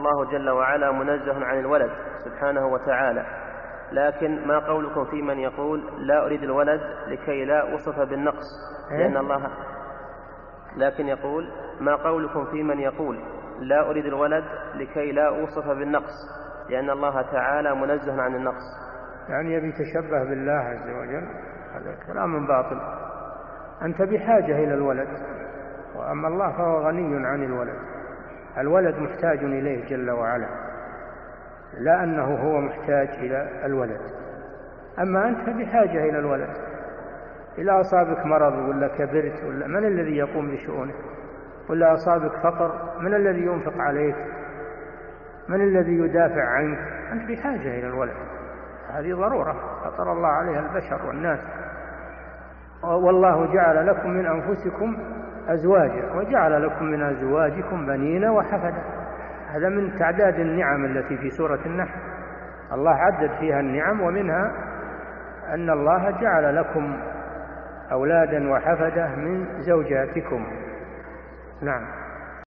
والله جل وعلا منزه عن الولد سبحانه وتعالى، لكن ما قولكم في من يقول لا أريد الولد لكي لا أوصف بالنقص لأن الله، لكن يقول ما قولكم في من يقول لا أريد الولد لكي لا أوصف بالنقص لأن الله تعالى منزه عن النقص؟ يعني يبي يتشبه بالله عز وجل، هذا كلام باطل. أنت بحاجة إلى الولد، وأما الله فهو غني عن الولد. الولد محتاج إليه جل وعلا، لا أنه هو محتاج إلى الولد. أما أنت بحاجة إلى الولد، إذا أصابك مرض ولا كبرت ولا من الذي يقوم بشؤونك، ولا أصابك فقر من الذي ينفق عليك، من الذي يدافع عنك؟ أنت بحاجة إلى الولد، هذه ضرورة فطر الله عليها البشر والناس. والله جعل لكم من أنفسكم أزواجا وجعل لكم من أزواجكم بنين وحفدا. هذا من تعداد النعم التي في سورة النحل، الله عدد فيها النعم، ومنها أن الله جعل لكم أولادا وحفدة من زوجاتكم. نعم.